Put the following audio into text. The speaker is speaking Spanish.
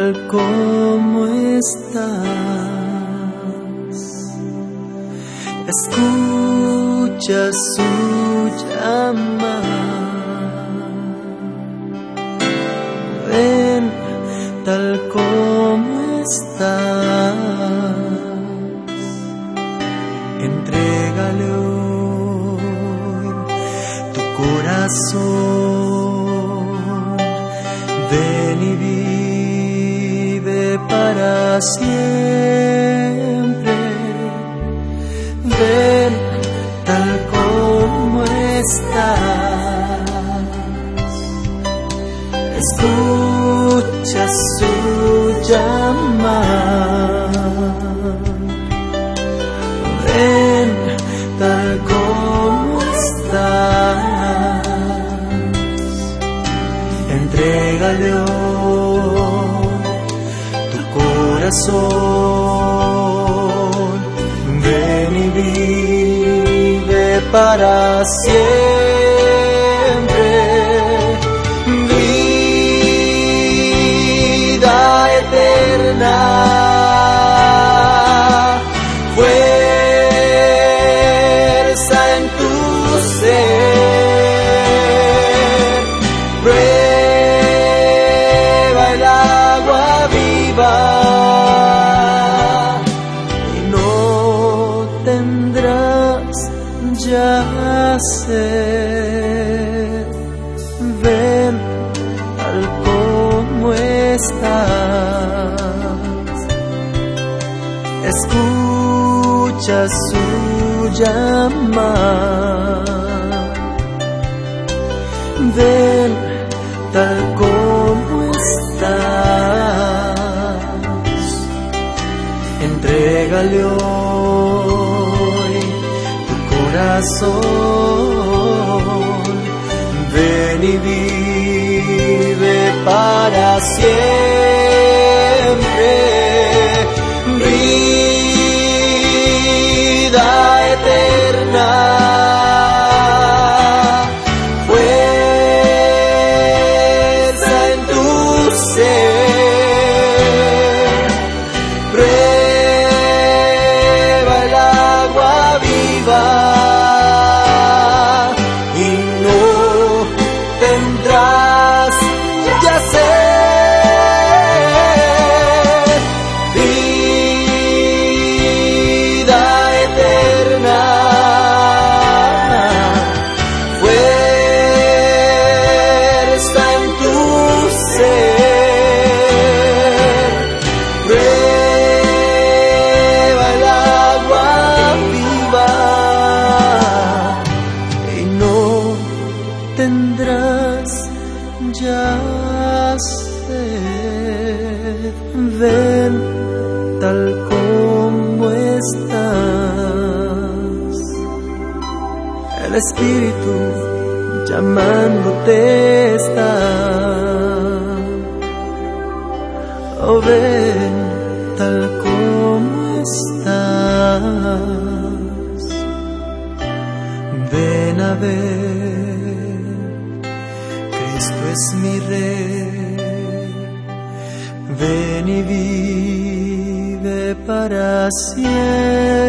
tal como estás. Escucha su llamada. Ven tal como estás. Entrégale hoy tu corazón. Ven y vive para siempre. Ven tal como estás. Escucha su llamada. Ven tal como estás. Entrégale hoy tu corazón. Ven y vive para siempre. Vida eterna. Fuerza en tu ser. Prueba el agua viva. Ya sed. Ven tal como estás. Escucha su llamada. Ven tal como estás. Entrégale hoy corazón. Ven y vive para siempre. Vida eterna. Fuerza en tu ser. Prueba el agua viva. Tendrás ya sed. Vida eterna. Fuerza en tu ser. Prueba el agua viva. Y no tendrás ya sed. Ven tal como estás. El Espíritu llamándote está. Oh, ven tal como estás. Ven a ver. Cristo es mi Rey. Ven y vive para siempre.